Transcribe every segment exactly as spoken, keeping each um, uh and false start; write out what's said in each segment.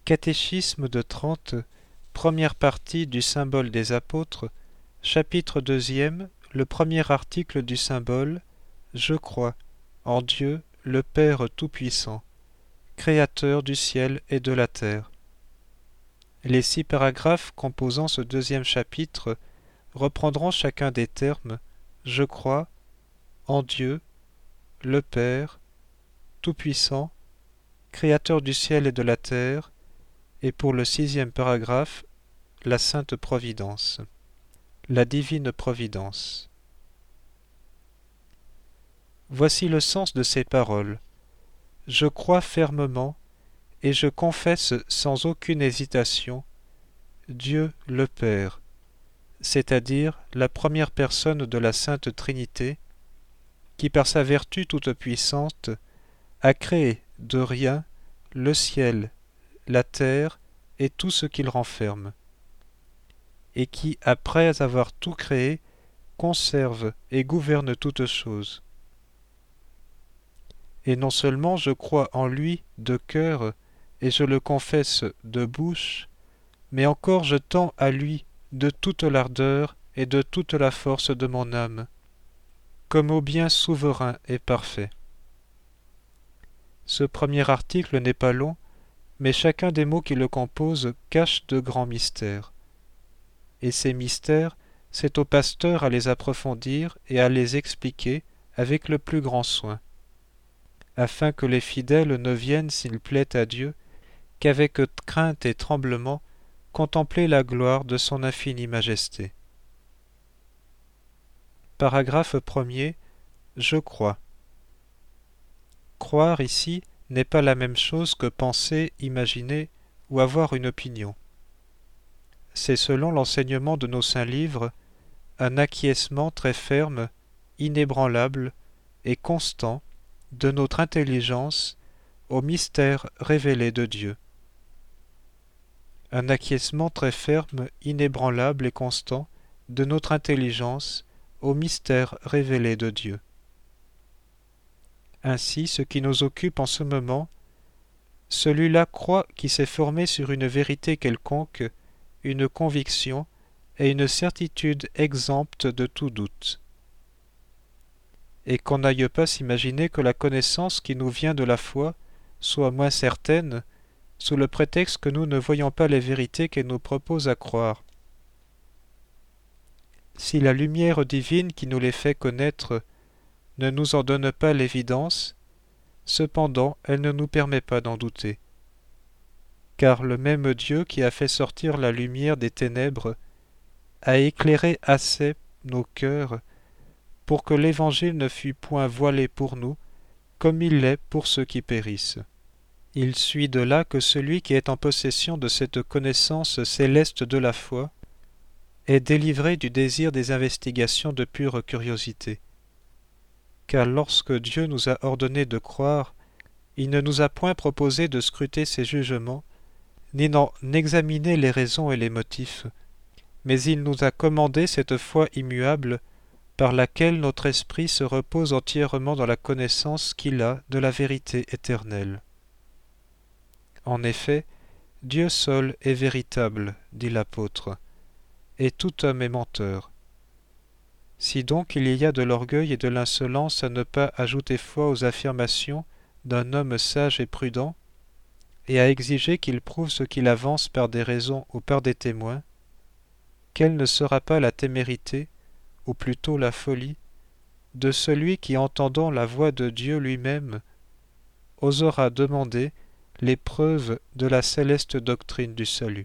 Catéchisme de Trente, première partie du symbole des apôtres, chapitre deuxième, le premier article du symbole, je crois en Dieu, le Père Tout-Puissant, Créateur du ciel et de la terre. Les six paragraphes composant ce deuxième chapitre reprendront chacun des termes « je crois »,« en Dieu »,« le Père »,« Tout-Puissant »,« Créateur du ciel et de la terre », et pour le sixième paragraphe, la Sainte Providence, la Divine Providence. Voici le sens de ces paroles. Je crois fermement et je confesse sans aucune hésitation Dieu le Père, c'est-à-dire la première personne de la Sainte Trinité, qui par sa vertu toute puissante a créé de rien le ciel, la terre et tout ce qu'il renferme, et qui, après avoir tout créé, conserve et gouverne toutes choses. Et non seulement je crois en lui de cœur, et je le confesse de bouche, mais encore je tends à lui de toute l'ardeur et de toute la force de mon âme, comme au bien souverain et parfait. Ce premier article n'est pas long, mais chacun des mots qui le composent cache de grands mystères. Et ces mystères, c'est au pasteur à les approfondir et à les expliquer avec le plus grand soin, afin que les fidèles ne viennent, s'il plaît à Dieu, qu'avec crainte et tremblement contempler la gloire de son infinie majesté. Paragraphe premier. Je crois. Croire ici n'est pas la même chose que penser, imaginer ou avoir une opinion. C'est selon l'enseignement de nos saints livres un acquiescement très ferme, inébranlable et constant de notre intelligence au mystère révélé de Dieu. Un acquiescement très ferme, inébranlable et constant de notre intelligence au mystère révélé de Dieu. Ainsi, ce qui nous occupe en ce moment, celui-là croit qui s'est formé sur une vérité quelconque, une conviction et une certitude exempte de tout doute. Et qu'on n'aille pas s'imaginer que la connaissance qui nous vient de la foi soit moins certaine, sous le prétexte que nous ne voyons pas les vérités qu'elle nous propose à croire. Si la lumière divine qui nous les fait connaître ne nous en donne pas l'évidence, cependant elle ne nous permet pas d'en douter. Car le même Dieu qui a fait sortir la lumière des ténèbres a éclairé assez nos cœurs pour que l'Évangile ne fût point voilé pour nous, comme il l'est pour ceux qui périssent. Il suit de là que celui qui est en possession de cette connaissance céleste de la foi est délivré du désir des investigations de pure curiosité. Car lorsque Dieu nous a ordonné de croire, il ne nous a point proposé de scruter ses jugements, ni d'en examiner les raisons et les motifs, mais il nous a commandé cette foi immuable par laquelle notre esprit se repose entièrement dans la connaissance qu'il a de la vérité éternelle. En effet, Dieu seul est véritable, dit l'apôtre, et tout homme est menteur. Si donc il y a de l'orgueil et de l'insolence à ne pas ajouter foi aux affirmations d'un homme sage et prudent, et à exiger qu'il prouve ce qu'il avance par des raisons ou par des témoins, quelle ne sera pas la témérité, ou plutôt la folie, de celui qui, entendant la voix de Dieu lui-même, osera demander les preuves de la céleste doctrine du salut.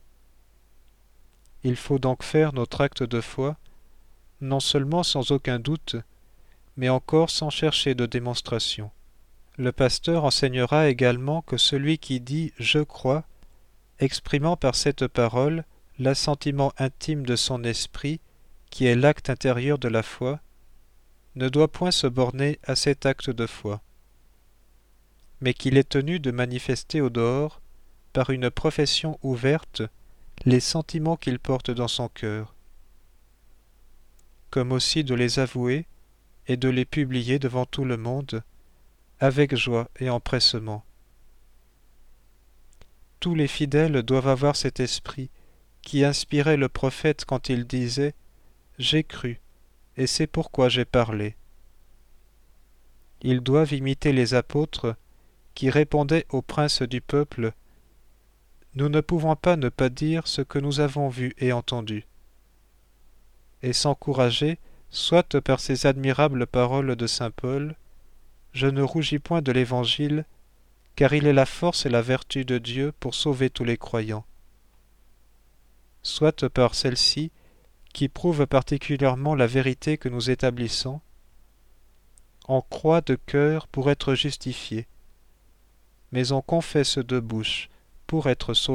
Il faut donc faire notre acte de foi, non seulement sans aucun doute, mais encore sans chercher de démonstration. Le pasteur enseignera également que celui qui dit « je crois », exprimant par cette parole l'assentiment intime de son esprit, qui est l'acte intérieur de la foi, ne doit point se borner à cet acte de foi, mais qu'il est tenu de manifester au dehors, par une profession ouverte, les sentiments qu'il porte dans son cœur, comme aussi de les avouer et de les publier devant tout le monde, avec joie et empressement. tous les fidèles doivent avoir cet esprit qui inspirait le prophète quand il disait « J'ai cru, et c'est pourquoi j'ai parlé ». Ils doivent imiter les apôtres qui répondaient aux princes du peuple « Nous ne pouvons pas ne pas dire ce que nous avons vu et entendu » et s'encourager soit par ces admirables paroles de saint Paul « Je ne rougis point de l'Évangile, car il est la force et la vertu de Dieu pour sauver tous les croyants », soit par celle-ci qui prouve particulièrement la vérité que nous établissons « On croit de cœur pour être justifié, mais on confesse de bouche pour être sauvé. »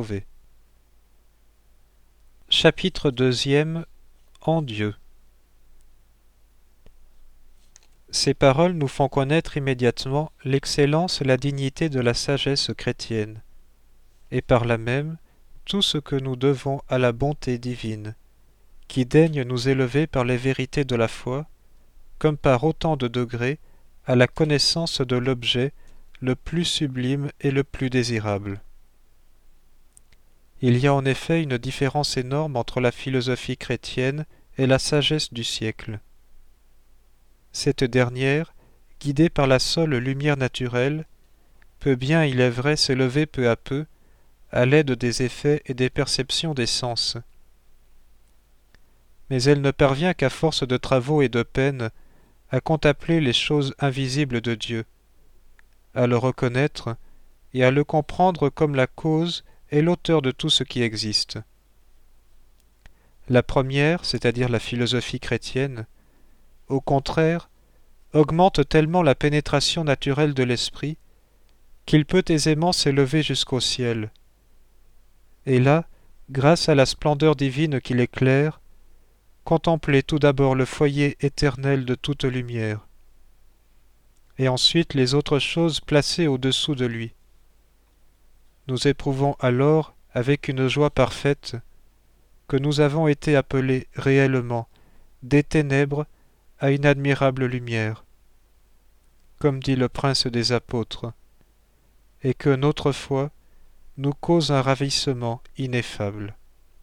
Chapitre deuxième. En Dieu. Ces paroles nous font connaître immédiatement l'excellence et la dignité de la sagesse chrétienne, et par là même tout ce que nous devons à la bonté divine, qui daigne nous élever par les vérités de la foi, comme par autant de degrés, à la connaissance de l'objet le plus sublime et le plus désirable. Il y a en effet une différence énorme entre la philosophie chrétienne et la sagesse du siècle. Cette dernière, guidée par la seule lumière naturelle, peut bien, il est vrai, s'élever peu à peu, à l'aide des effets et des perceptions des sens. Mais elle ne parvient qu'à force de travaux et de peines à contempler les choses invisibles de Dieu, à le reconnaître et à le comprendre comme la cause et l'auteur de tout ce qui existe. La première, c'est-à-dire la philosophie chrétienne, au contraire, augmente tellement la pénétration naturelle de l'esprit qu'il peut aisément s'élever jusqu'au ciel. Et là, grâce à la splendeur divine qui l'éclaire, contempler tout d'abord le foyer éternel de toute lumière, et ensuite les autres choses placées au-dessous de lui. Nous éprouvons alors, avec une joie parfaite, que nous avons été appelés réellement des ténèbres à une admirable lumière, comme dit le prince des apôtres, et que notre foi nous cause un ravissement ineffable.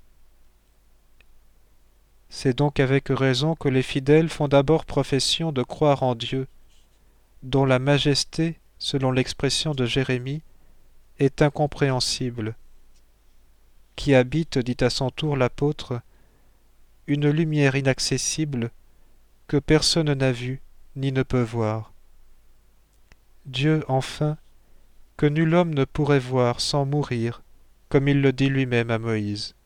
C'est donc avec raison que les fidèles font d'abord profession de croire en Dieu, dont la majesté, selon l'expression de Jérémie, est incompréhensible, qui habite, dit à son tour l'apôtre, une lumière inaccessible que personne n'a vue ni ne peut voir. Dieu, enfin, que nul homme ne pourrait voir sans mourir, comme il le dit lui-même à Moïse.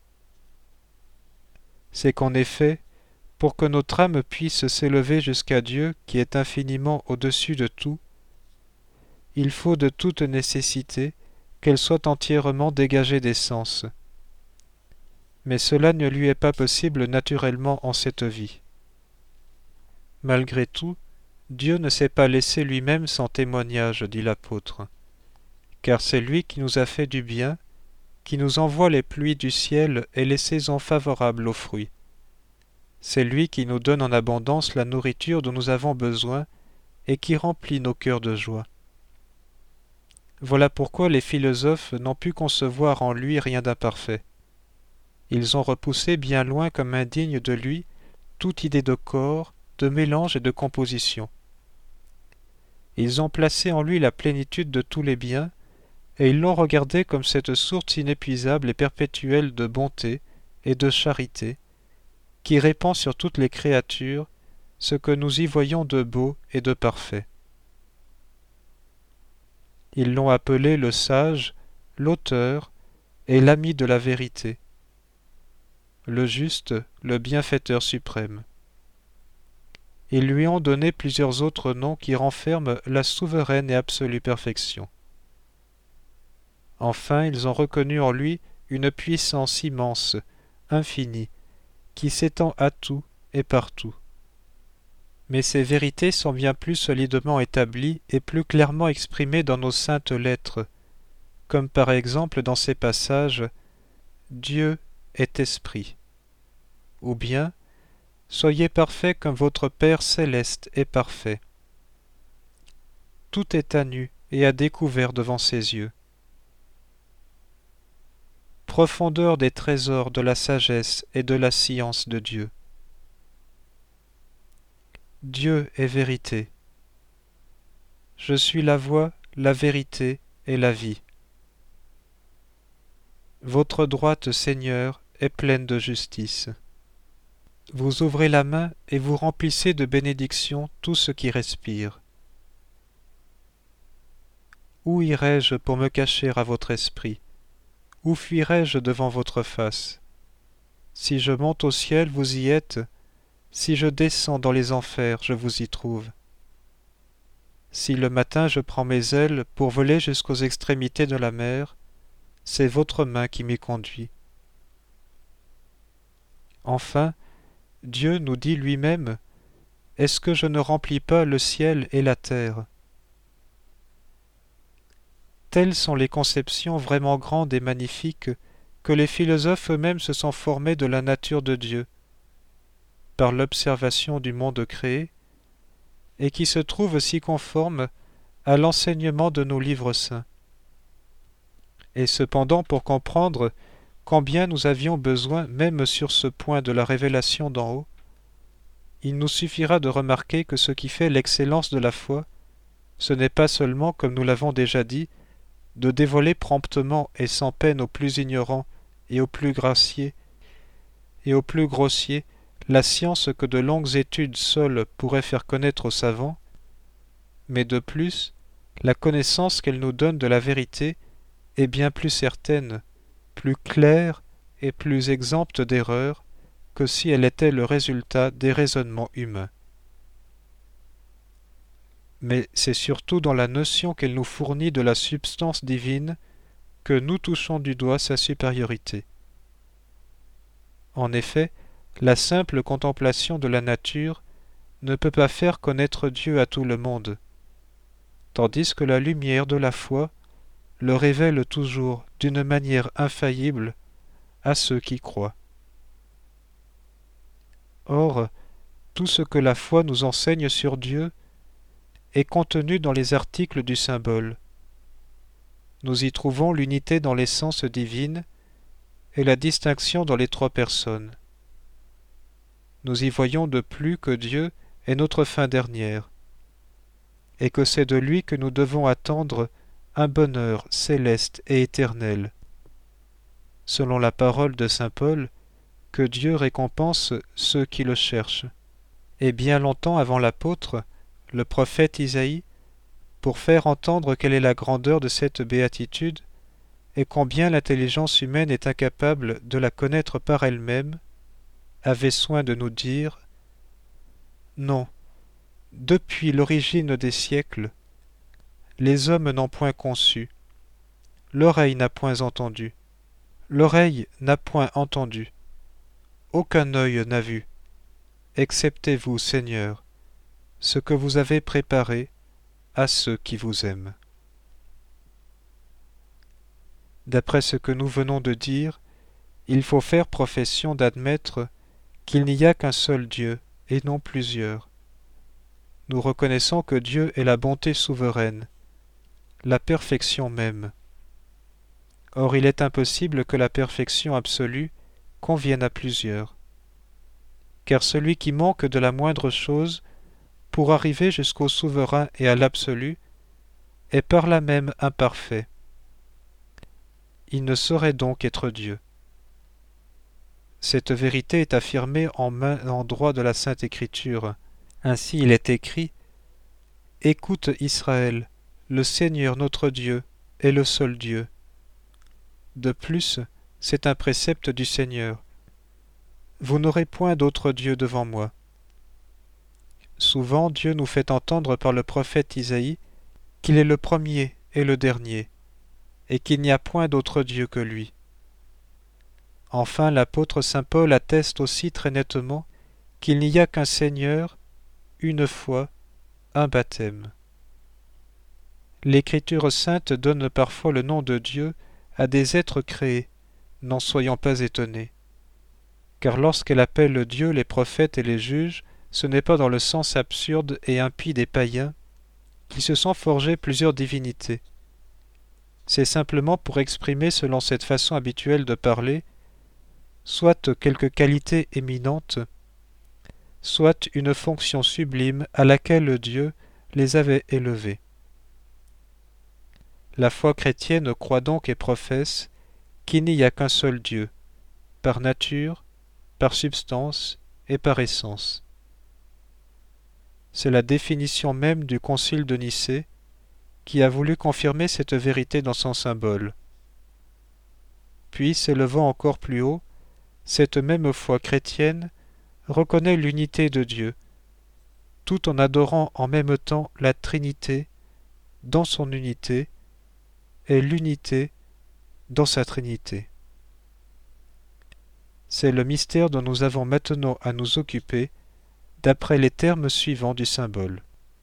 C'est qu'en effet, pour que notre âme puisse s'élever jusqu'à Dieu qui est infiniment au-dessus de tout, il faut de toute nécessité qu'elle soit entièrement dégagée des sens. Mais cela ne lui est pas possible naturellement en cette vie. Malgré tout, Dieu ne s'est pas laissé lui-même sans témoignage, dit l'apôtre, car c'est lui qui nous a fait du bien, qui nous envoie les pluies du ciel et les saisons favorables aux fruits. C'est lui qui nous donne en abondance la nourriture dont nous avons besoin et qui remplit nos cœurs de joie. Voilà pourquoi les philosophes n'ont pu concevoir en lui rien d'imparfait. Ils ont repoussé bien loin comme indigne de lui toute idée de corps, de mélange et de composition. Ils ont placé en lui la plénitude de tous les biens, et ils l'ont regardé comme cette source inépuisable et perpétuelle de bonté et de charité, qui répand sur toutes les créatures ce que nous y voyons de beau et de parfait. Ils l'ont appelé le sage, l'auteur et l'ami de la vérité, le juste, le bienfaiteur suprême. Ils lui ont donné plusieurs autres noms qui renferment la souveraine et absolue perfection. Enfin, ils ont reconnu en lui une puissance immense, infinie, qui s'étend à tout et partout. Mais ces vérités sont bien plus solidement établies et plus clairement exprimées dans nos saintes lettres, comme par exemple dans ces passages « Dieu est esprit » ou bien « Soyez parfaits comme votre Père céleste est parfait ». Tout est à nu et à découvert devant ses yeux. profondeur des trésors de la sagesse et de la science de Dieu. Dieu est vérité. Je suis la voie, la vérité et la vie. Votre droite, Seigneur, est pleine de justice. Vous ouvrez la main et vous remplissez de bénédictions tout ce qui respire. Où irai-je pour me cacher à votre esprit? Où fuirai-je devant votre face? Si je monte au ciel, vous y êtes. Si je descends dans les enfers, je vous y trouve. Si le matin je prends mes ailes pour voler jusqu'aux extrémités de la mer, c'est votre main qui m'y conduit. Enfin, Dieu nous dit lui-même, « Est-ce que je ne remplis pas le ciel et la terre ?» Telles sont les conceptions vraiment grandes et magnifiques que les philosophes eux-mêmes se sont formés de la nature de Dieu, par l'observation du monde créé, et qui se trouvent si conformes à l'enseignement de nos livres saints. Et cependant, pour comprendre combien nous avions besoin, même sur ce point de la révélation d'en haut, il nous suffira de remarquer que ce qui fait l'excellence de la foi, ce n'est pas seulement, comme nous l'avons déjà dit, de dévoiler promptement et sans peine aux plus ignorants et aux plus graciés et aux plus grossiers la science que de longues études seules pourraient faire connaître aux savants, mais de plus, la connaissance qu'elle nous donne de la vérité est bien plus certaine, plus claire et plus exempte d'erreur que si elle était le résultat des raisonnements humains. Mais c'est surtout dans la notion qu'elle nous fournit de la substance divine que nous touchons du doigt sa supériorité. En effet, la simple contemplation de la nature ne peut pas faire connaître Dieu à tout le monde, tandis que la lumière de la foi le révèle toujours d'une manière infaillible à ceux qui croient. Or, tout ce que la foi nous enseigne sur Dieu est contenu dans les articles du symbole. Nous y trouvons l'unité dans l'essence divine et la distinction dans les trois personnes. Nous y voyons de plus que Dieu est notre fin dernière, et que c'est de lui que nous devons attendre un bonheur céleste et éternel. Selon la parole de saint Paul, que Dieu récompense ceux qui le cherchent. Et bien longtemps avant l'apôtre, le prophète Isaïe, pour faire entendre quelle est la grandeur de cette béatitude, et combien l'intelligence humaine est incapable de la connaître par elle-même, avait soin de nous dire « Non, depuis l'origine des siècles, les hommes n'ont point conçu, l'oreille n'a point entendu, l'oreille n'a point entendu, aucun œil n'a vu, excepté vous, Seigneur, ce que vous avez préparé à ceux qui vous aiment. » D'après ce que nous venons de dire, il faut faire profession d'admettre qu'il n'y a qu'un seul Dieu et non plusieurs. Nous reconnaissons que Dieu est la bonté souveraine, la perfection même. Or il est impossible que la perfection absolue convienne à plusieurs. Car celui qui manque de la moindre chose, pour arriver jusqu'au souverain et à l'absolu, est par là même imparfait. Il ne saurait donc être Dieu. Cette vérité est affirmée en maint endroit de la Sainte Écriture. Ainsi il est écrit « Écoute Israël, le Seigneur notre Dieu est le seul Dieu. » De plus, c'est un précepte du Seigneur. « Vous n'aurez point d'autre Dieu devant moi. » Souvent Dieu nous fait entendre par le prophète Isaïe qu'il est le premier et le dernier, et qu'il n'y a point d'autre Dieu que lui. Enfin, l'apôtre saint Paul atteste aussi très nettement qu'il n'y a qu'un Seigneur, une foi, un baptême. L'Écriture sainte donne parfois le nom de Dieu à des êtres créés, n'en soyons pas étonnés. Car lorsqu'elle appelle Dieu les prophètes et les juges, ce n'est pas dans le sens absurde et impie des païens qui se sont forgés plusieurs divinités. c'est simplement pour exprimer selon cette façon habituelle de parler, soit quelque qualité éminente, soit une fonction sublime à laquelle Dieu les avait élevés. La foi chrétienne croit donc et professe qu'il n'y a qu'un seul Dieu, par nature, par substance et par essence. C'est la définition même du Concile de Nicée qui a voulu confirmer cette vérité dans son symbole. Puis, s'élevant encore plus haut, cette même foi chrétienne reconnaît l'unité de Dieu, tout en adorant en même temps la Trinité dans son unité et l'unité dans sa Trinité. C'est le mystère dont nous avons maintenant à nous occuper d'après les termes suivants du symbole.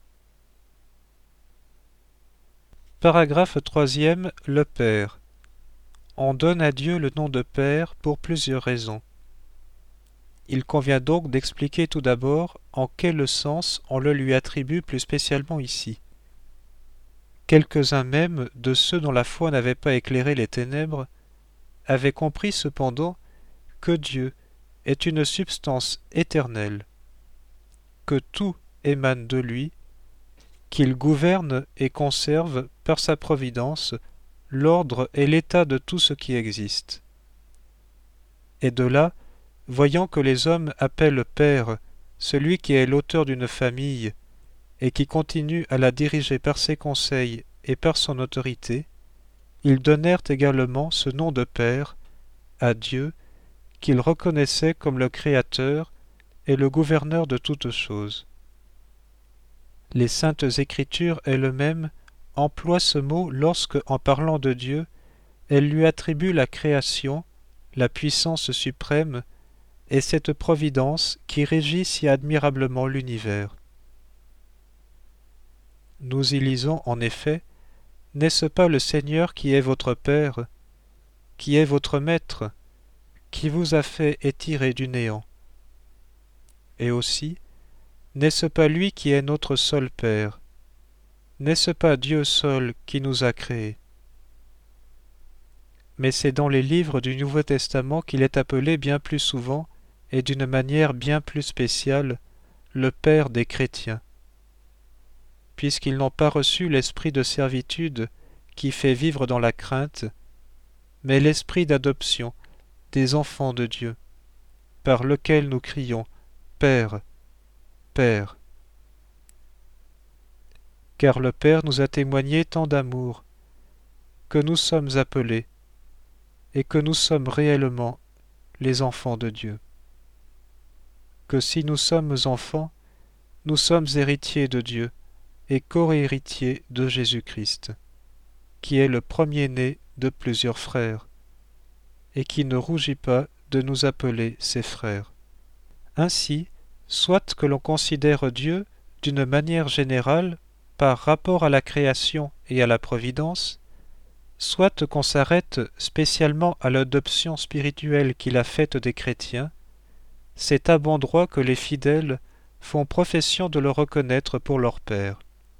Paragraphe troisième. Le Père. On donne à Dieu le nom de Père pour plusieurs raisons. Il convient donc d'expliquer tout d'abord en quel sens on le lui attribue plus spécialement ici. Quelques-uns même de ceux dont la foi n'avait pas éclairé les ténèbres avaient compris cependant que Dieu est une substance éternelle, que tout émane de lui, qu'il gouverne et conserve par sa providence l'ordre et l'état de tout ce qui existe. Et de là, voyant que les hommes appellent Père celui qui est l'auteur d'une famille et qui continue à la diriger par ses conseils et par son autorité, ils donnèrent également ce nom de Père à Dieu qu'ils reconnaissaient comme le Créateur et le gouverneur de toutes choses. Les saintes Écritures elles-mêmes emploient ce mot lorsque, en parlant de Dieu, elles lui attribuent la création, la puissance suprême et cette providence qui régit si admirablement l'univers. Nous y lisons en effet, « N'est-ce pas le Seigneur qui est votre Père, qui est votre Maître, qui vous a fait et tiré du néant ?» Et aussi, « N'est-ce pas lui qui est notre seul Père? N'est-ce pas Dieu seul qui nous a créés ?» Mais c'est dans les livres du Nouveau Testament qu'il est appelé bien plus souvent et d'une manière bien plus spéciale le Père des chrétiens, puisqu'ils n'ont pas reçu l'esprit de servitude qui fait vivre dans la crainte, mais l'esprit d'adoption des enfants de Dieu, par lequel nous crions « Père, Père ». Car le Père nous a témoigné tant d'amour, que nous sommes appelés, et que nous sommes réellement les enfants de Dieu. Que si nous sommes enfants, nous sommes héritiers de Dieu et co-héritiers de Jésus-Christ, qui est le premier-né de plusieurs frères, et qui ne rougit pas de nous appeler ses frères. Ainsi, soit que l'on considère Dieu d'une manière générale par rapport à la création et à la providence, soit qu'on s'arrête spécialement à l'adoption spirituelle qu'il a faite des chrétiens, c'est à bon droit que les fidèles font profession de le reconnaître pour leur Père.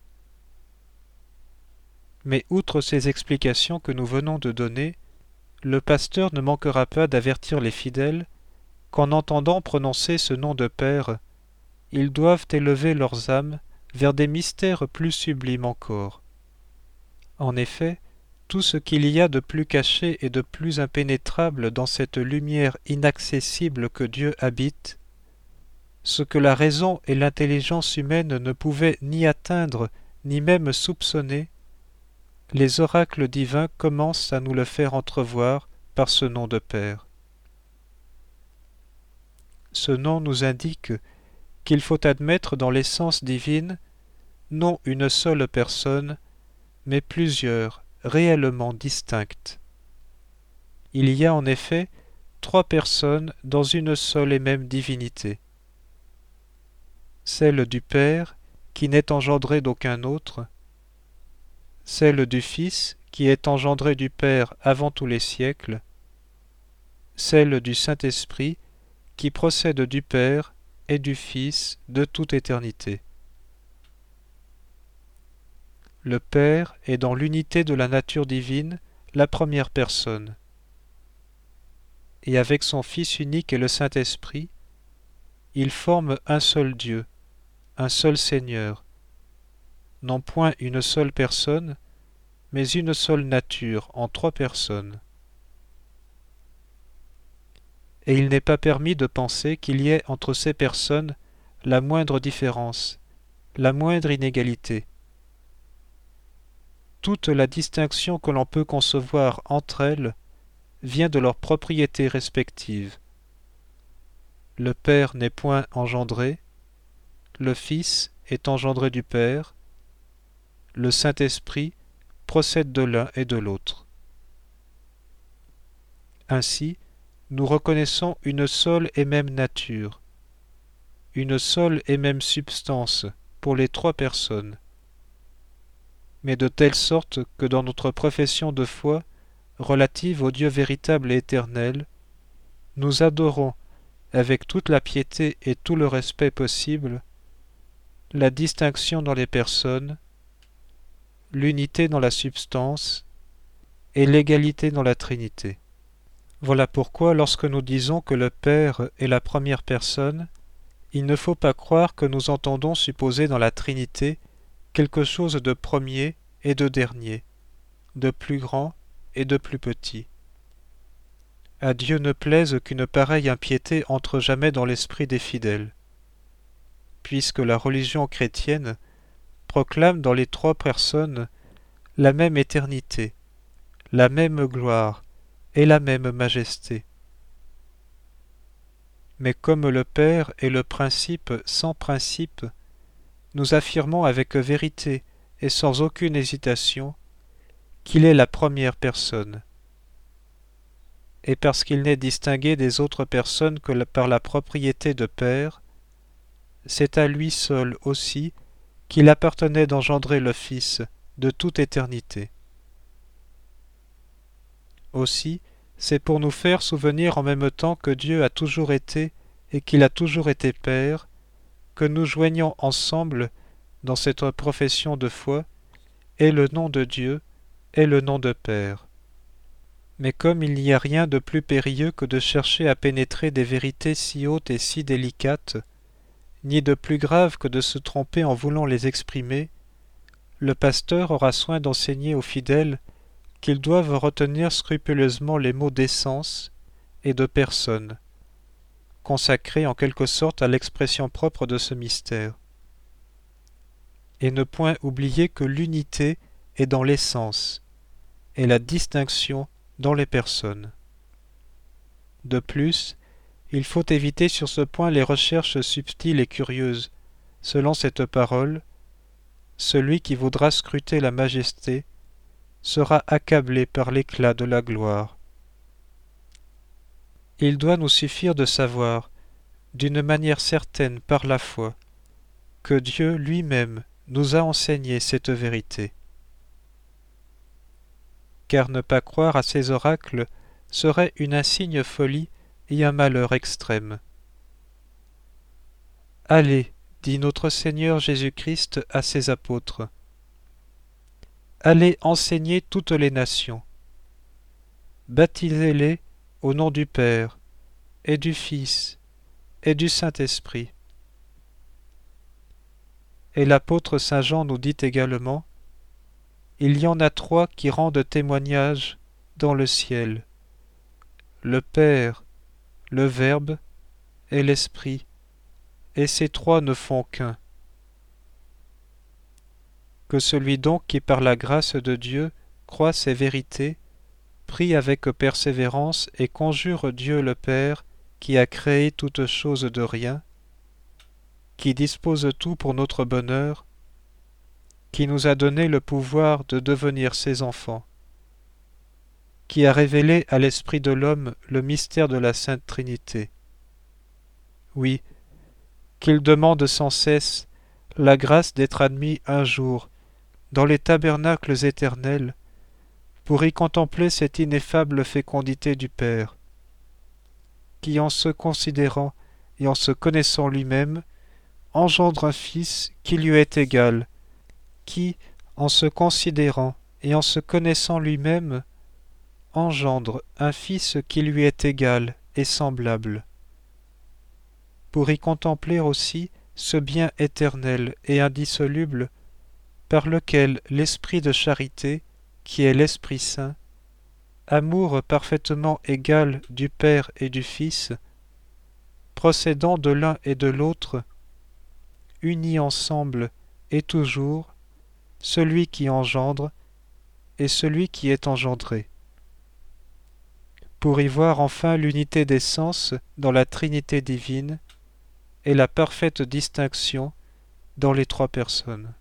Mais outre ces explications que nous venons de donner, le pasteur ne manquera pas d'avertir les fidèles qu'en entendant prononcer ce nom de Père, ils doivent élever leurs âmes vers des mystères plus sublimes encore. En effet, tout ce qu'il y a de plus caché et de plus impénétrable dans cette lumière inaccessible que Dieu habite, ce que la raison et l'intelligence humaine ne pouvaient ni atteindre ni même soupçonner, les oracles divins commencent à nous le faire entrevoir par ce nom de Père. Ce nom nous indique qu'il faut admettre dans l'essence divine non une seule personne, mais plusieurs, réellement distinctes. Il y a en effet trois personnes dans une seule et même divinité. Celle du Père, qui n'est engendrée d'aucun autre, celle du Fils, qui est engendrée du Père avant tous les siècles, celle du Saint-Esprit, qui procède du Père et du Fils de toute éternité. le Père est dans l'unité de la nature divine la première personne. Et avec son Fils unique et le Saint-Esprit, ils forment un seul Dieu, un seul Seigneur, non point une seule personne, mais une seule nature en trois personnes. Et il n'est pas permis de penser qu'il y ait entre ces personnes la moindre différence, la moindre inégalité. Toute la distinction que l'on peut concevoir entre elles vient de leurs propriétés respectives. Le Père n'est point engendré, le Fils est engendré du Père, le Saint-Esprit procède de l'un et de l'autre. Ainsi, nous reconnaissons une seule et même nature, une seule et même substance pour les trois personnes, mais de telle sorte que dans notre profession de foi relative au Dieu véritable et éternel, nous adorons, avec toute la piété et tout le respect possible, la distinction dans les personnes, l'unité dans la substance et l'égalité dans la Trinité. Voilà pourquoi lorsque nous disons que le Père est la première personne, il ne faut pas croire que nous entendons supposer dans la Trinité quelque chose de premier et de dernier, de plus grand et de plus petit. À Dieu ne plaise qu'une pareille impiété entre jamais dans l'esprit des fidèles, puisque la religion chrétienne proclame dans les trois personnes la même éternité, la même gloire et la même majesté. Mais comme le Père est le principe sans principe, nous affirmons avec vérité et sans aucune hésitation qu'il est la première personne. Et parce qu'il n'est distingué des autres personnes que par la propriété de Père, c'est à lui seul aussi qu'il appartenait d'engendrer le Fils de toute éternité. Aussi, c'est pour nous faire souvenir en même temps que Dieu a toujours été et qu'il a toujours été Père, que nous joignons ensemble dans cette profession de foi et le nom de Dieu et le nom de Père. Mais comme il n'y a rien de plus périlleux que de chercher à pénétrer des vérités si hautes et si délicates, ni de plus grave que de se tromper en voulant les exprimer, le pasteur aura soin d'enseigner aux fidèles qu'ils doivent retenir scrupuleusement les mots d'essence et de personne, consacrés en quelque sorte à l'expression propre de ce mystère, et ne point oublier que l'unité est dans l'essence, et la distinction dans les personnes. De plus, il faut éviter sur ce point les recherches subtiles et curieuses, selon cette parole, celui qui voudra scruter la majesté sera accablé par l'éclat de la gloire. Il doit nous suffire de savoir, d'une manière certaine par la foi, que Dieu lui-même nous a enseigné cette vérité. Car ne pas croire à ces oracles serait une insigne folie et un malheur extrême. Allez, dit notre Seigneur Jésus-Christ à ses apôtres, allez enseigner toutes les nations, baptisez-les au nom du Père, et du Fils, et du Saint-Esprit. Et l'apôtre Saint Jean nous dit également, il y en a trois qui rendent témoignage dans le ciel, le Père, le Verbe et l'Esprit, et ces trois ne font qu'un. Que celui donc qui par la grâce de Dieu croit ces vérités, prie avec persévérance et conjure Dieu le Père qui a créé toutes choses de rien, qui dispose tout pour notre bonheur, qui nous a donné le pouvoir de devenir ses enfants, qui a révélé à l'esprit de l'homme le mystère de la Sainte Trinité. Oui, qu'il demande sans cesse la grâce d'être admis un jour dans les tabernacles éternels pour y contempler cette ineffable fécondité du Père, qui en se considérant et en se connaissant lui-même, engendre un Fils qui lui est égal, qui, en se considérant et en se connaissant lui-même, engendre un Fils qui lui est égal et semblable, pour y contempler aussi ce bien éternel et indissoluble par lequel l'Esprit de charité, qui est l'Esprit Saint, amour parfaitement égal du Père et du Fils, procédant de l'un et de l'autre, unis ensemble et toujours, celui qui engendre et celui qui est engendré, pour y voir enfin l'unité d'essence dans la Trinité divine et la parfaite distinction dans les trois personnes.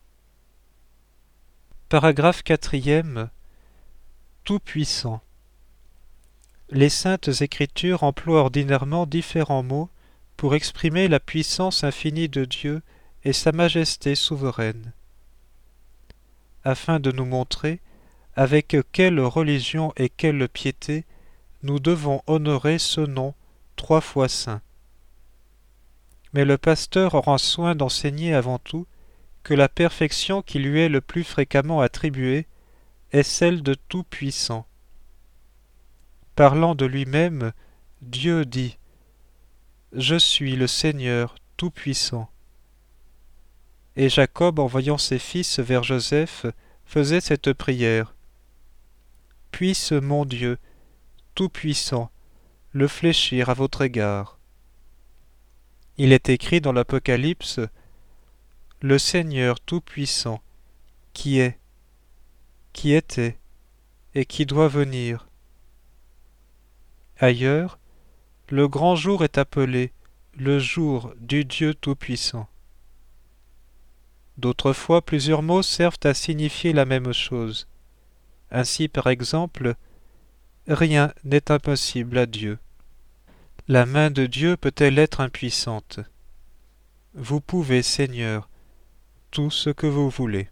Paragraphe quatrième. Tout-puissant. Les saintes Écritures emploient ordinairement différents mots pour exprimer la puissance infinie de Dieu et sa majesté souveraine, afin de nous montrer avec quelle religion et quelle piété nous devons honorer ce nom trois fois saint. Mais le pasteur aura soin d'enseigner avant tout que la perfection qui lui est le plus fréquemment attribuée est celle de tout-puissant. Parlant de lui-même, Dieu dit « Je suis le Seigneur tout-puissant ». Et Jacob, envoyant ses fils vers Joseph, faisait cette prière « Puisse mon Dieu, tout-puissant, le fléchir à votre égard ». Il est écrit dans l'Apocalypse « Le Seigneur tout-puissant, qui est, qui était et qui doit venir ». Ailleurs, le grand jour est appelé le jour du Dieu Tout-Puissant. D'autres fois, plusieurs mots servent à signifier la même chose. Ainsi, par exemple, rien n'est impossible à Dieu. La main de Dieu peut-elle être impuissante? Vous pouvez, Seigneur, tout ce que vous voulez.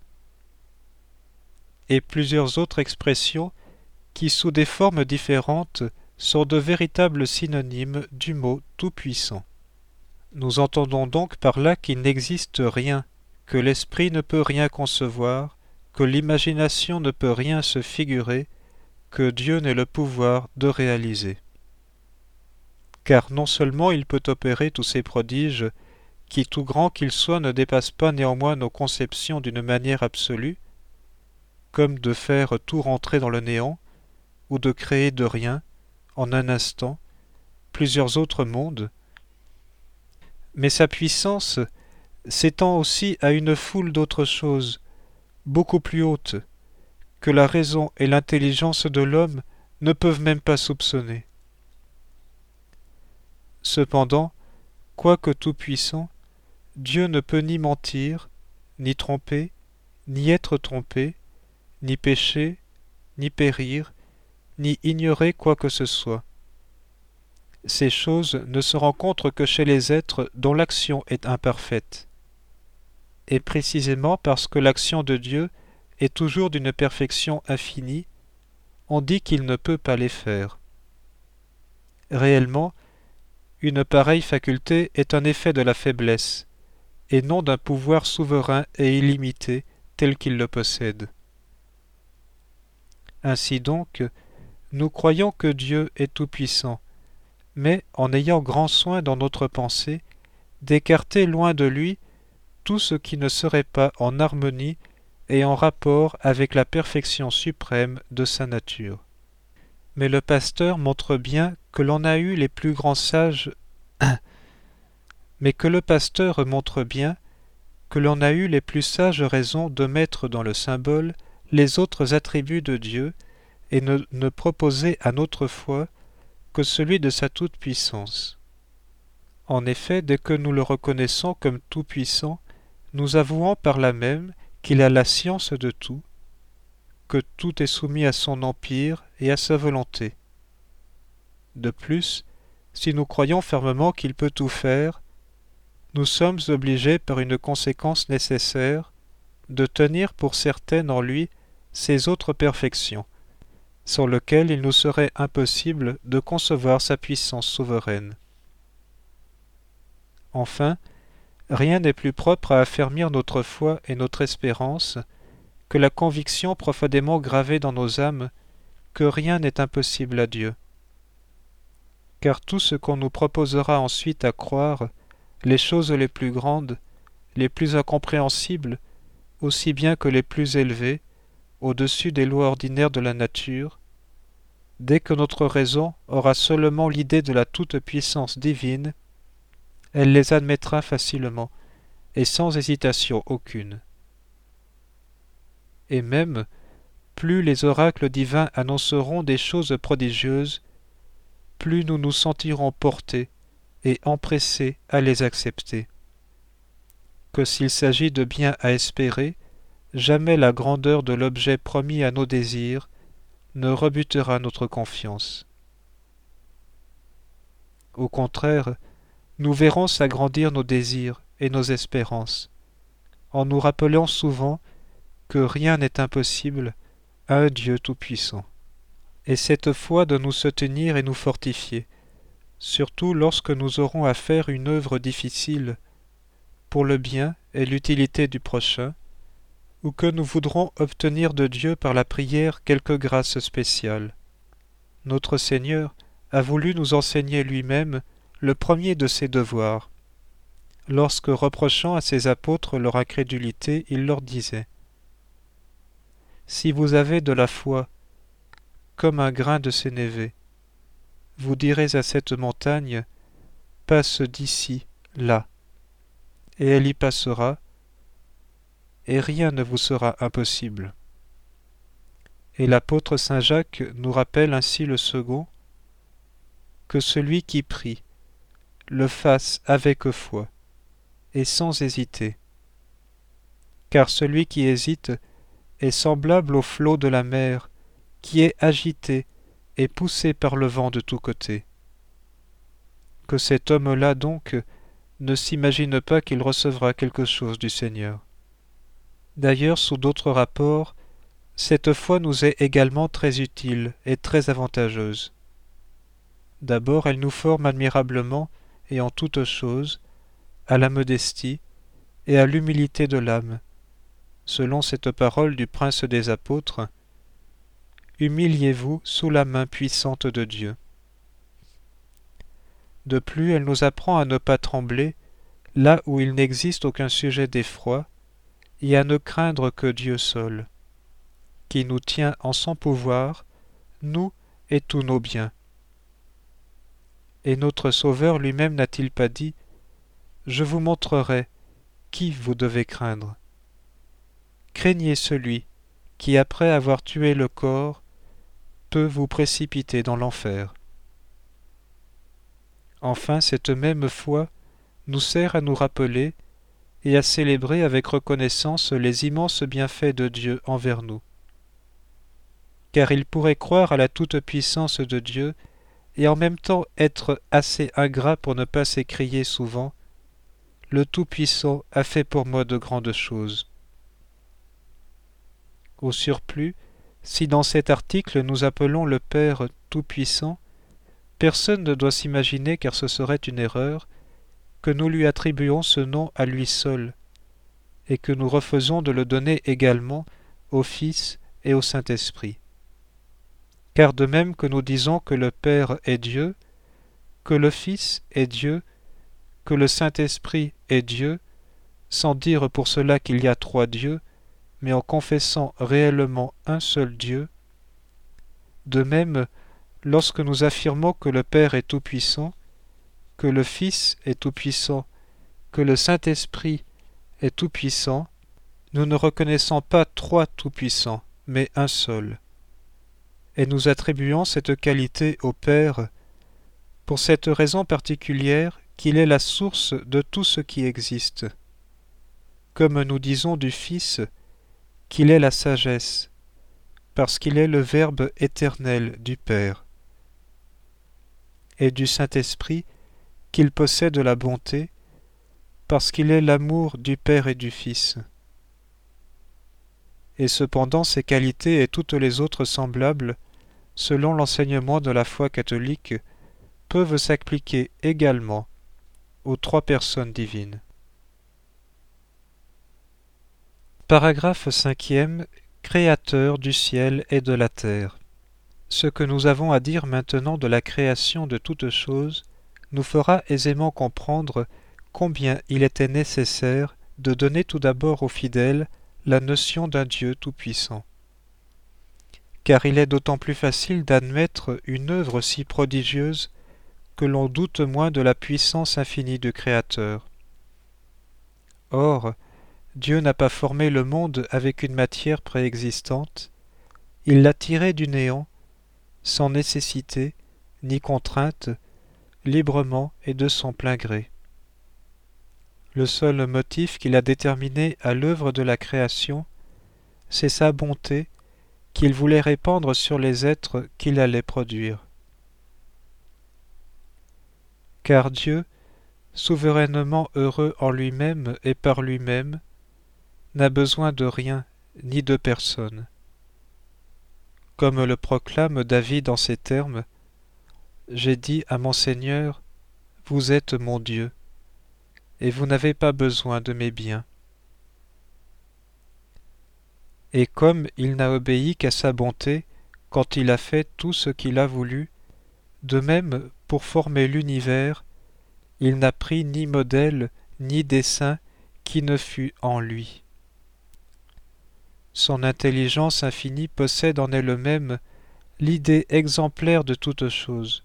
Et plusieurs autres expressions qui, sous des formes différentes, sont de véritables synonymes du mot tout-puissant. Nous entendons donc par là qu'il n'existe rien, que l'esprit ne peut rien concevoir, que l'imagination ne peut rien se figurer, que Dieu n'ait le pouvoir de réaliser. Car non seulement il peut opérer tous ces prodiges, qui, tout grands qu'ils soient, ne dépassent pas néanmoins nos conceptions d'une manière absolue, comme de faire tout rentrer dans le néant, ou de créer de rien, en un instant, plusieurs autres mondes, mais sa puissance s'étend aussi à une foule d'autres choses, beaucoup plus hautes, que la raison et l'intelligence de l'homme ne peuvent même pas soupçonner. Cependant, quoique tout-puissant, Dieu ne peut ni mentir, ni tromper, ni être trompé, ni pécher, ni périr, ni ignorer quoi que ce soit. Ces choses ne se rencontrent que chez les êtres dont l'action est imparfaite. Et précisément parce que l'action de Dieu est toujours d'une perfection infinie, on dit qu'il ne peut pas les faire. Réellement, une pareille faculté est un effet de la faiblesse, et non d'un pouvoir souverain et illimité tel qu'il le possède. Ainsi donc, nous croyons que Dieu est tout-puissant, mais en ayant grand soin dans notre pensée d'écarter loin de lui tout ce qui ne serait pas en harmonie et en rapport avec la perfection suprême de sa nature. Mais le pasteur montre bien que l'on a eu les plus grands sages mais que le pasteur montre bien que l'on a eu les plus sages raisons de mettre dans le symbole les autres attributs de Dieu et ne, ne proposer à notre foi que celui de sa toute-puissance. En effet, dès que nous le reconnaissons comme tout-puissant, nous avouons par là même qu'il a la science de tout, que tout est soumis à son empire et à sa volonté. De plus, si nous croyons fermement qu'il peut tout faire, nous sommes obligés par une conséquence nécessaire de tenir pour certaines en lui ses autres perfections, sans lesquelles il nous serait impossible de concevoir sa puissance souveraine. Enfin, rien n'est plus propre à affermir notre foi et notre espérance que la conviction profondément gravée dans nos âmes que rien n'est impossible à Dieu. Car tout ce qu'on nous proposera ensuite à croire, les choses les plus grandes, les plus incompréhensibles, aussi bien que les plus élevées, au-dessus des lois ordinaires de la nature, dès que notre raison aura seulement l'idée de la toute-puissance divine, elle les admettra facilement, et sans hésitation aucune. Et même, plus les oracles divins annonceront des choses prodigieuses, plus nous nous sentirons portés et empressés à les accepter. Que s'il s'agit de bien à espérer, jamais la grandeur de l'objet promis à nos désirs ne rebutera notre confiance. Au contraire, nous verrons s'agrandir nos désirs et nos espérances, en nous rappelant souvent que rien n'est impossible à un Dieu tout-puissant. Et cette foi de nous soutenir et nous fortifier, surtout lorsque nous aurons à faire une œuvre difficile pour le bien et l'utilité du prochain, ou que nous voudrons obtenir de Dieu par la prière quelque grâce spéciale. Notre Seigneur a voulu nous enseigner lui-même le premier de ses devoirs, lorsque, reprochant à ses apôtres leur incrédulité, il leur disait : « Si vous avez de la foi comme un grain de sénévé, vous direz à cette montagne : passe d'ici, là, et elle y passera, et rien ne vous sera impossible. » Et l'apôtre saint Jacques nous rappelle ainsi le second, que celui qui prie le fasse avec foi et sans hésiter, car celui qui hésite est semblable au flot de la mer qui est agité et poussé par le vent de tous côtés. Que cet homme-là donc ne s'imagine pas qu'il recevra quelque chose du Seigneur. D'ailleurs, sous d'autres rapports, cette foi nous est également très utile et très avantageuse. D'abord, elle nous forme admirablement et en toutes choses à la modestie et à l'humilité de l'âme, selon cette parole du prince des apôtres : « Humiliez-vous sous la main puissante de Dieu. » De plus, elle nous apprend à ne pas trembler là où il n'existe aucun sujet d'effroi et à ne craindre que Dieu seul, qui nous tient en son pouvoir, nous et tous nos biens. Et notre Sauveur lui-même n'a-t-il pas dit : « Je vous montrerai qui vous devez craindre. Craignez celui qui, après avoir tué le corps, peut vous précipiter dans l'enfer. » Enfin, cette même foi nous sert à nous rappeler et à célébrer avec reconnaissance les immenses bienfaits de Dieu envers nous. Car il pourrait croire à la toute-puissance de Dieu et en même temps être assez ingrat pour ne pas s'écrier souvent : « Le Tout-Puissant a fait pour moi de grandes choses. » Au surplus, si dans cet article nous appelons le Père Tout-Puissant, personne ne doit s'imaginer, car ce serait une erreur, que nous lui attribuons ce nom à lui seul, et que nous refaisons de le donner également au Fils et au Saint-Esprit. Car de même que nous disons que le Père est Dieu, que le Fils est Dieu, que le Saint-Esprit est Dieu, sans dire pour cela qu'il y a trois dieux, mais en confessant réellement un seul Dieu, de même, lorsque nous affirmons que le Père est tout-puissant, que le Fils est tout-puissant, que le Saint-Esprit est tout-puissant, nous ne reconnaissons pas trois tout-puissants, mais un seul. Et nous attribuons cette qualité au Père pour cette raison particulière qu'il est la source de tout ce qui existe. Comme nous disons du Fils qu'il est la sagesse, parce qu'il est le Verbe éternel du Père, et du Saint-Esprit qu'il possède la bonté, parce qu'il est l'amour du Père et du Fils. Et cependant ces qualités et toutes les autres semblables, selon l'enseignement de la foi catholique, peuvent s'appliquer également aux trois personnes divines. Paragraphe cinquième. Créateur du ciel et de la terre. Ce que nous avons à dire maintenant de la création de toutes choses nous fera aisément comprendre combien il était nécessaire de donner tout d'abord aux fidèles la notion d'un Dieu tout-puissant. Car il est d'autant plus facile d'admettre une œuvre si prodigieuse que l'on doute moins de la puissance infinie du Créateur. Or, Dieu n'a pas formé le monde avec une matière préexistante, il l'a tiré du néant, sans nécessité ni contrainte, librement et de son plein gré. Le seul motif qui l'a déterminé à l'œuvre de la création, c'est sa bonté qu'il voulait répandre sur les êtres qu'il allait produire. Car Dieu, souverainement heureux en lui-même et par lui-même, n'a besoin de rien ni de personne. Comme le proclame David en ces termes, « J'ai dit à mon Seigneur, vous êtes mon Dieu, et vous n'avez pas besoin de mes biens. » Et comme il n'a obéi qu'à sa bonté quand il a fait tout ce qu'il a voulu, de même pour former l'univers, il n'a pris ni modèle ni dessein qui ne fût en lui. Son intelligence infinie possède en elle-même l'idée exemplaire de toute chose.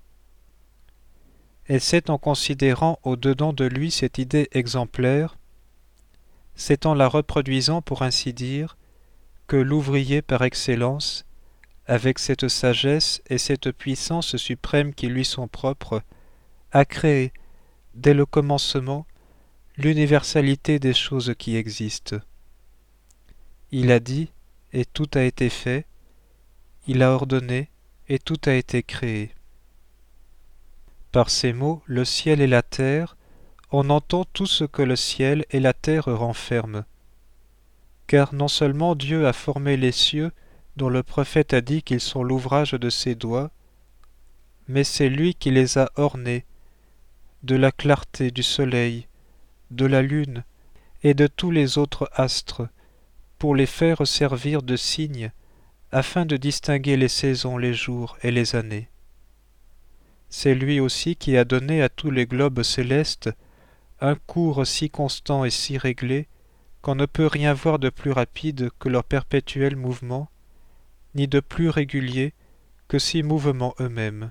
Et c'est en considérant au-dedans de lui cette idée exemplaire, c'est en la reproduisant pour ainsi dire, que l'ouvrier par excellence, avec cette sagesse et cette puissance suprême qui lui sont propres, a créé, dès le commencement, l'universalité des choses qui existent. Il a dit, et tout a été fait, il a ordonné, et tout a été créé. Par ces mots, le ciel et la terre, on entend tout ce que le ciel et la terre renferment. Car non seulement Dieu a formé les cieux, dont le prophète a dit qu'ils sont l'ouvrage de ses doigts, mais c'est lui qui les a ornés, de la clarté du soleil, de la lune et de tous les autres astres, pour les faire servir de signes, afin de distinguer les saisons, les jours et les années. C'est lui aussi qui a donné à tous les globes célestes un cours si constant et si réglé qu'on ne peut rien voir de plus rapide que leur perpétuel mouvement, ni de plus régulier que ces mouvements eux-mêmes.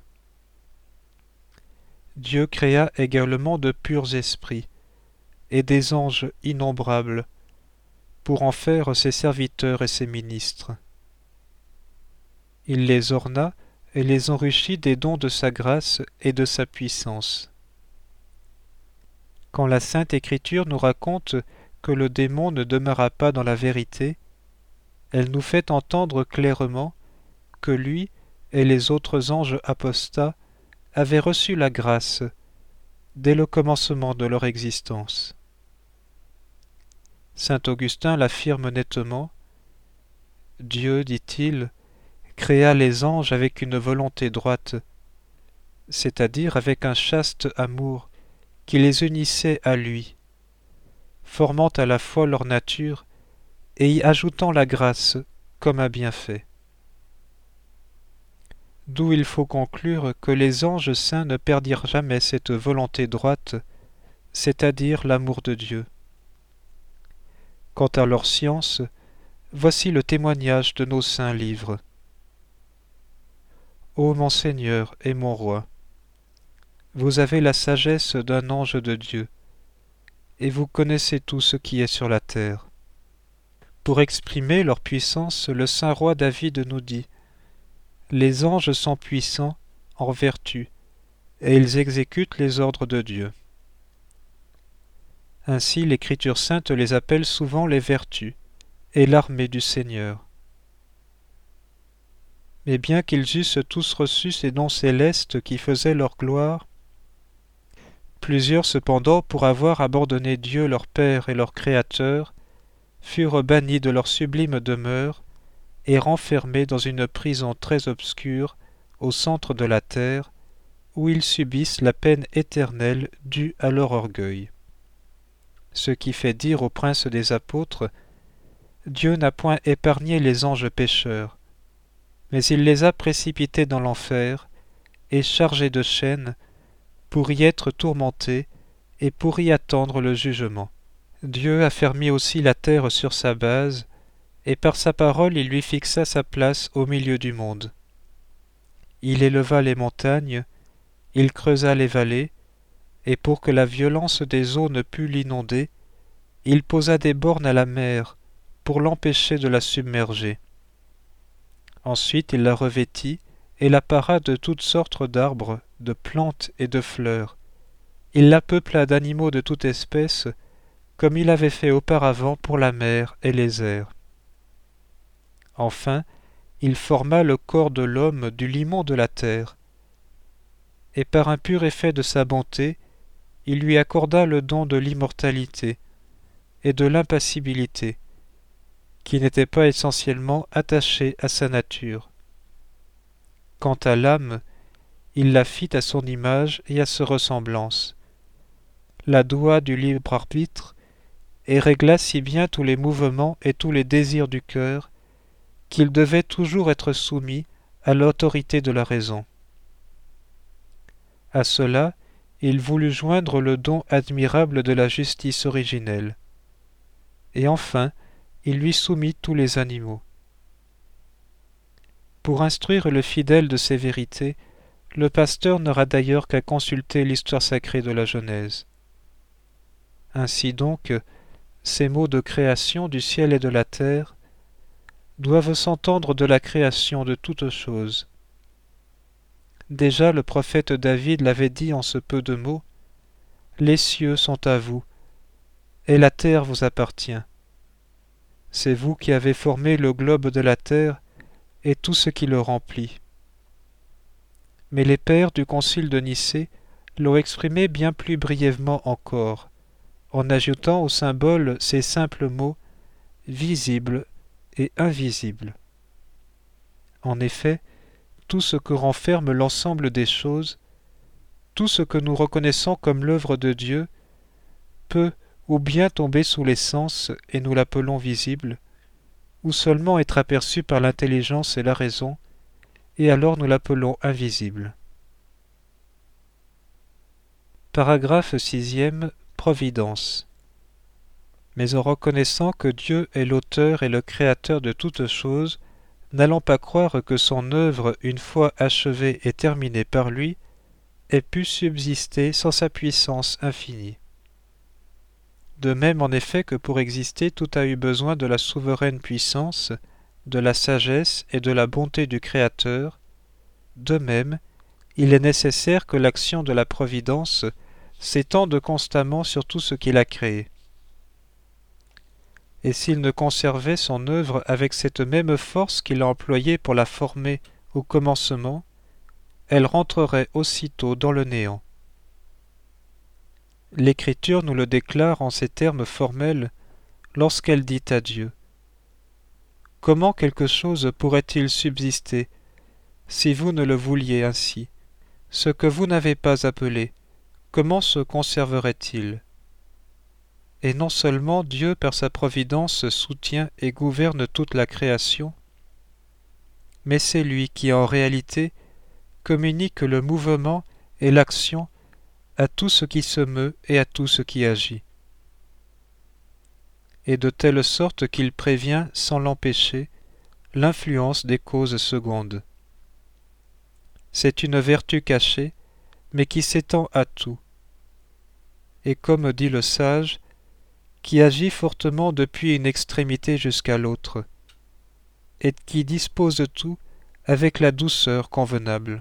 Dieu créa également de purs esprits et des anges innombrables pour en faire ses serviteurs et ses ministres. Il les orna et les enrichit des dons de sa grâce et de sa puissance. Quand la Sainte Écriture nous raconte que le démon ne demeura pas dans la vérité, elle nous fait entendre clairement que lui et les autres anges apostats avaient reçu la grâce dès le commencement de leur existence. Saint Augustin l'affirme nettement, « Dieu, dit-il, créa les anges avec une volonté droite, c'est-à-dire avec un chaste amour qui les unissait à lui, formant à la fois leur nature et y ajoutant la grâce comme un bienfait. » D'où il faut conclure que les anges saints ne perdirent jamais cette volonté droite, c'est-à-dire l'amour de Dieu. Quant à leur science, voici le témoignage de nos saints livres. Ô mon Seigneur et mon Roi, vous avez la sagesse d'un ange de Dieu, et vous connaissez tout ce qui est sur la terre. Pour exprimer leur puissance, le saint roi David nous dit « Les anges sont puissants en vertu, et ils exécutent les ordres de Dieu. » Ainsi l'Écriture sainte les appelle souvent les vertus et l'armée du Seigneur. Mais bien qu'ils eussent tous reçu ces dons célestes qui faisaient leur gloire, plusieurs cependant, pour avoir abandonné Dieu leur Père et leur Créateur, furent bannis de leur sublime demeure et renfermés dans une prison très obscure au centre de la terre, où ils subissent la peine éternelle due à leur orgueil. Ce qui fait dire au prince des apôtres Dieu n'a point épargné les anges pécheurs, mais il les a précipités dans l'enfer et chargés de chaînes pour y être tourmentés et pour y attendre le jugement. Dieu a fermé aussi la terre sur sa base, et par sa parole il lui fixa sa place au milieu du monde. Il éleva les montagnes, il creusa les vallées, et pour que la violence des eaux ne pût l'inonder, il posa des bornes à la mer pour l'empêcher de la submerger. Ensuite il la revêtit et la para de toutes sortes d'arbres, de plantes et de fleurs. Il la peupla d'animaux de toute espèce, comme il avait fait auparavant pour la mer et les airs. Enfin, il forma le corps de l'homme du limon de la terre, et par un pur effet de sa bonté, il lui accorda le don de l'immortalité et de l'impassibilité, qui n'étaient pas essentiellement attachés à sa nature. Quant à l'âme, il la fit à son image et à sa ressemblance, la doua du libre arbitre, et régla si bien tous les mouvements et tous les désirs du cœur, qu'il devait toujours être soumis à l'autorité de la raison. À cela, il voulut joindre le don admirable de la justice originelle. Et enfin, il lui soumit tous les animaux. Pour instruire le fidèle de ces vérités, le pasteur n'aura d'ailleurs qu'à consulter l'histoire sacrée de la Genèse. Ainsi donc, ces mots de création du ciel et de la terre doivent s'entendre de la création de toutes choses. Déjà le prophète David l'avait dit en ce peu de mots, « Les cieux sont à vous, et la terre vous appartient. C'est vous qui avez formé le globe de la terre et tout ce qui le remplit. » Mais les pères du concile de Nicée l'ont exprimé bien plus brièvement encore, en ajoutant au symbole ces simples mots « visible » et invisible. En effet, tout ce que renferme l'ensemble des choses, tout ce que nous reconnaissons comme l'œuvre de Dieu, peut ou bien tomber sous les sens et nous l'appelons visible, ou seulement être aperçu par l'intelligence et la raison, et alors nous l'appelons invisible. Paragraphe sixième. Providence. Mais en reconnaissant que Dieu est l'auteur et le créateur de toutes choses, n'allons pas croire que son œuvre, une fois achevée et terminée par lui, ait pu subsister sans sa puissance infinie. De même en effet que pour exister tout a eu besoin de la souveraine puissance, de la sagesse et de la bonté du Créateur, de même il est nécessaire que l'action de la Providence s'étende constamment sur tout ce qu'il a créé. Et s'il ne conservait son œuvre avec cette même force qu'il a employée pour la former au commencement, elle rentrerait aussitôt dans le néant. L'Écriture nous le déclare en ces termes formels lorsqu'elle dit à Dieu « Comment quelque chose pourrait-il subsister si vous ne le vouliez ainsi? Ce que vous n'avez pas appelé, comment se conserverait-il » Et non seulement Dieu par sa providence soutient et gouverne toute la création, mais c'est lui qui en réalité communique le mouvement et l'action à tout ce qui se meut et à tout ce qui agit, et de telle sorte qu'il prévient sans l'empêcher l'influence des causes secondes. C'est une vertu cachée, mais qui s'étend à tout, et comme dit le sage, qui agit fortement depuis une extrémité jusqu'à l'autre, et qui dispose tout avec la douceur convenable.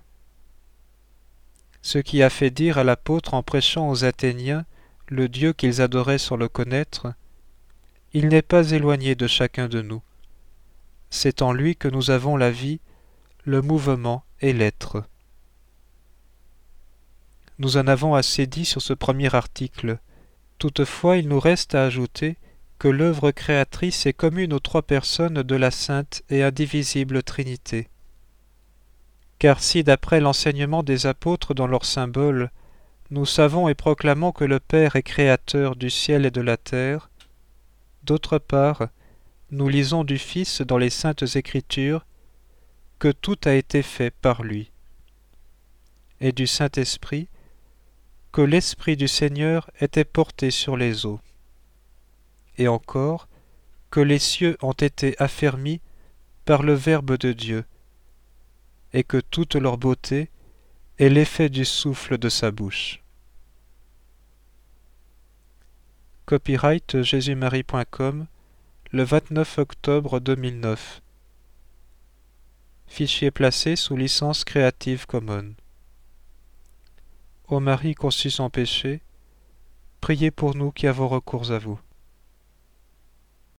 Ce qui a fait dire à l'apôtre en prêchant aux Athéniens le Dieu qu'ils adoraient sans le connaître, « Il n'est pas éloigné de chacun de nous. C'est en lui que nous avons la vie, le mouvement et l'être. » Nous en avons assez dit sur ce premier article. Toutefois, il nous reste à ajouter que l'œuvre créatrice est commune aux trois personnes de la sainte et indivisible Trinité. Car si, d'après l'enseignement des apôtres dans leur symbole, nous savons et proclamons que le Père est créateur du ciel et de la terre, d'autre part, nous lisons du Fils dans les Saintes Écritures que tout a été fait par lui, et du Saint-Esprit que l'Esprit du Seigneur était porté sur les eaux, et encore que les cieux ont été affermis par le Verbe de Dieu, et que toute leur beauté est l'effet du souffle de sa bouche. Copyright jésus marie point com, le vingt-neuf octobre deux mille neuf. Fichier placé sous licence Creative Commons. Ô Marie conçue sans péché, priez pour nous qui avons recours à vous.